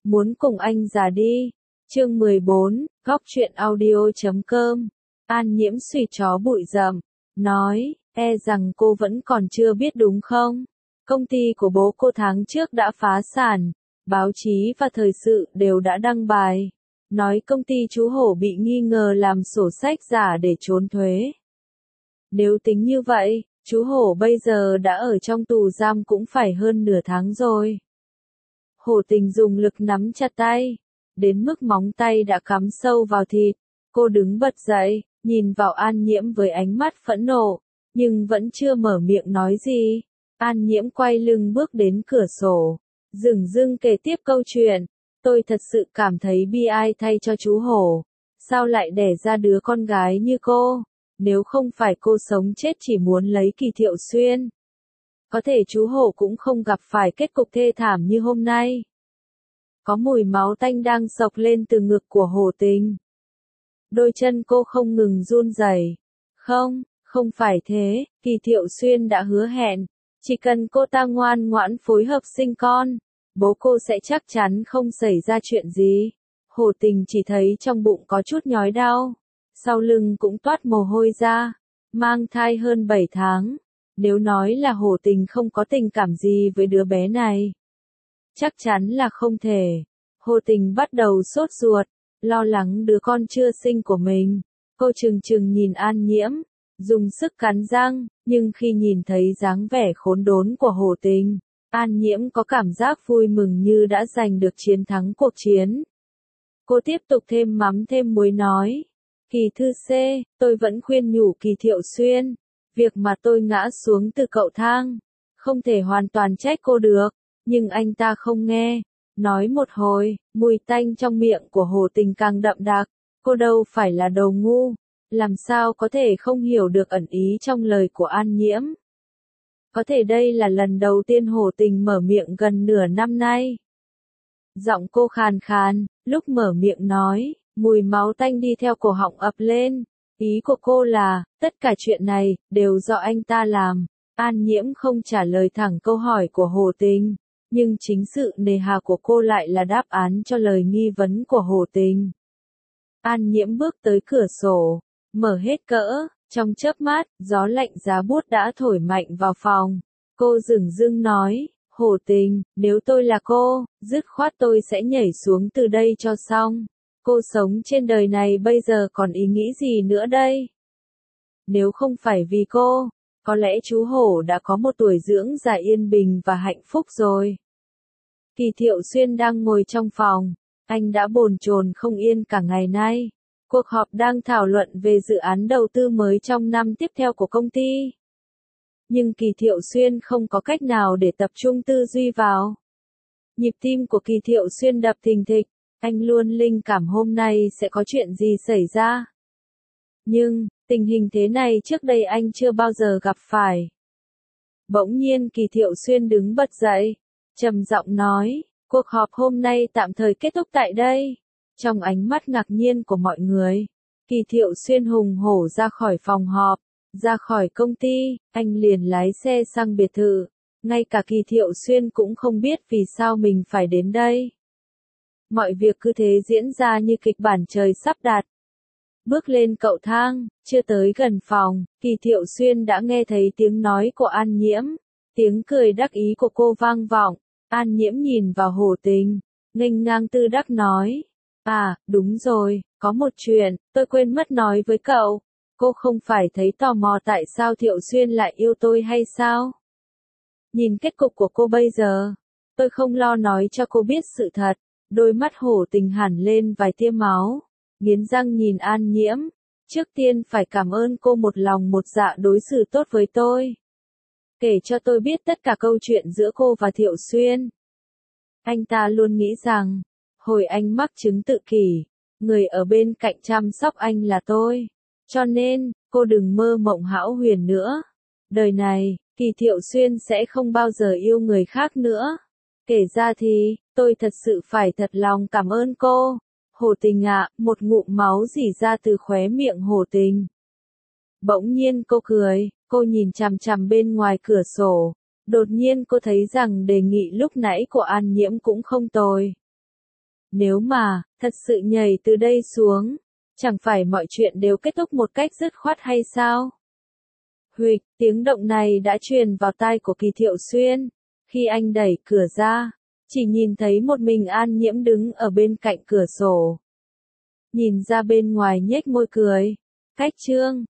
muốn cùng anh già đi. Chương 14, góc truyện audio.com. An Nhiễm suy chó bụi rậm, nói, e rằng cô vẫn còn chưa biết đúng không? Công ty của bố cô tháng trước đã phá sản, báo chí và thời sự đều đã đăng bài, nói công ty chú Hổ bị nghi ngờ làm sổ sách giả để trốn thuế. Nếu tính như vậy, chú Hổ bây giờ đã ở trong tù giam cũng phải hơn nửa tháng rồi. Hổ Tình dùng lực nắm chặt tay, đến mức móng tay đã cắm sâu vào thịt. Cô đứng bật dậy, nhìn vào An Nhiễm với ánh mắt phẫn nộ, nhưng vẫn chưa mở miệng nói gì. An Nhiễm quay lưng bước đến cửa sổ, dửng dưng kể tiếp câu chuyện. Tôi thật sự cảm thấy bi ai thay cho chú Hổ. Sao lại đẻ ra đứa con gái như cô? Nếu không phải cô sống chết chỉ muốn lấy Kỳ Thiệu Xuyên, có thể chú Hổ cũng không gặp phải kết cục thê thảm như hôm nay. Có mùi máu tanh đang xộc lên từ ngực của Hổ Tình. Đôi chân cô không ngừng run rẩy. Không phải thế, Kỳ Thiệu Xuyên đã hứa hẹn, chỉ cần cô ta ngoan ngoãn phối hợp sinh con, bố cô sẽ chắc chắn không xảy ra chuyện gì. Hổ Tình chỉ thấy trong bụng có chút nhói đau, sau lưng cũng toát mồ hôi ra, mang thai hơn 7 tháng. Nếu nói là Hổ Tình không có tình cảm gì với đứa bé này, chắc chắn là không thể. Hổ Tình bắt đầu sốt ruột, lo lắng đứa con chưa sinh của mình. Cô trừng trừng nhìn An Nhiễm, dùng sức cắn răng, nhưng khi nhìn thấy dáng vẻ khốn đốn của Hổ Tình, An Nhiễm có cảm giác vui mừng như đã giành được chiến thắng cuộc chiến. Cô tiếp tục thêm mắm thêm muối nói, Kỳ thư C, tôi vẫn khuyên nhủ Kỳ Thiệu Xuyên, việc mà tôi ngã xuống từ cậu thang, không thể hoàn toàn trách cô được, nhưng anh ta không nghe. Nói một hồi, mùi tanh trong miệng của Hổ Tình càng đậm đặc. Cô đâu phải là đầu ngu, làm sao có thể không hiểu được ẩn ý trong lời của An Nhiễm. Có thể đây là lần đầu tiên Hổ Tình mở miệng gần nửa năm nay. Giọng cô khàn khàn, lúc mở miệng nói, mùi máu tanh đi theo cổ họng ập lên. Ý của cô là, tất cả chuyện này, đều do anh ta làm. An Nhiễm không trả lời thẳng câu hỏi của Hổ Tình, nhưng chính sự nề hà của cô lại là đáp án cho lời nghi vấn của Hổ Tình. An Nhiễm bước tới cửa sổ, mở hết cỡ, trong chớp mắt, gió lạnh giá buốt đã thổi mạnh vào phòng. Cô dửng dưng nói, Hổ Tình, nếu tôi là cô, dứt khoát tôi sẽ nhảy xuống từ đây cho xong. Cô sống trên đời này bây giờ còn ý nghĩ gì nữa đây? Nếu không phải vì cô, có lẽ chú Hổ đã có một tuổi dưỡng già yên bình và hạnh phúc rồi. Kỳ Thiệu Xuyên đang ngồi trong phòng, anh đã bồn chồn không yên cả ngày nay. Cuộc họp đang thảo luận về dự án đầu tư mới trong năm tiếp theo của công ty. Nhưng Kỳ Thiệu Xuyên không có cách nào để tập trung tư duy vào. Nhịp tim của Kỳ Thiệu Xuyên đập thình thịch, anh luôn linh cảm hôm nay sẽ có chuyện gì xảy ra. Nhưng, tình hình thế này trước đây anh chưa bao giờ gặp phải. Bỗng nhiên Kỳ Thiệu Xuyên đứng bật dậy, trầm giọng nói, cuộc họp hôm nay tạm thời kết thúc tại đây. Trong ánh mắt ngạc nhiên của mọi người, Kỳ Thiệu Xuyên hùng hổ ra khỏi phòng họp, ra khỏi công ty, anh liền lái xe sang biệt thự. Ngay cả Kỳ Thiệu Xuyên cũng không biết vì sao mình phải đến đây. Mọi việc cứ thế diễn ra như kịch bản trời sắp đặt. Bước lên cầu thang, chưa tới gần phòng, Kỳ Thiệu Xuyên đã nghe thấy tiếng nói của An Nhiễm. Tiếng cười đắc ý của cô vang vọng. An Nhiễm nhìn vào Hổ Tình, nghênh ngang tư đắc nói. À, đúng rồi, có một chuyện, tôi quên mất nói với cậu. Cô không phải thấy tò mò tại sao Thiệu Xuyên lại yêu tôi hay sao? Nhìn kết cục của cô bây giờ, tôi không lo nói cho cô biết sự thật. Đôi mắt Hổ Tình hẳn lên vài tia máu, nghiến răng nhìn An Nhiễm. Trước tiên phải cảm ơn cô một lòng một dạ đối xử tốt với tôi. Kể cho tôi biết tất cả câu chuyện giữa cô và Thiệu Xuyên. Anh ta luôn nghĩ rằng, hồi anh mắc chứng tự kỷ, người ở bên cạnh chăm sóc anh là tôi. Cho nên, cô đừng mơ mộng hão huyền nữa. Đời này, Kỳ Thiệu Xuyên sẽ không bao giờ yêu người khác nữa. Kể ra thì, tôi thật sự phải thật lòng cảm ơn cô. Hổ Tình ạ, một ngụm máu rỉ ra từ khóe miệng Hổ Tình. Bỗng nhiên cô cười, cô nhìn chằm chằm bên ngoài cửa sổ. Đột nhiên cô thấy rằng đề nghị lúc nãy của An Nhiễm cũng không tồi. Nếu mà, thật sự nhảy từ đây xuống, chẳng phải mọi chuyện đều kết thúc một cách dứt khoát hay sao? Huỵch, tiếng động này đã truyền vào tai của Kỳ Thiệu Xuyên. Khi anh đẩy cửa ra, chỉ nhìn thấy một mình An Nhiễm đứng ở bên cạnh cửa sổ. Nhìn ra bên ngoài nhếch môi cười. Cách Trương,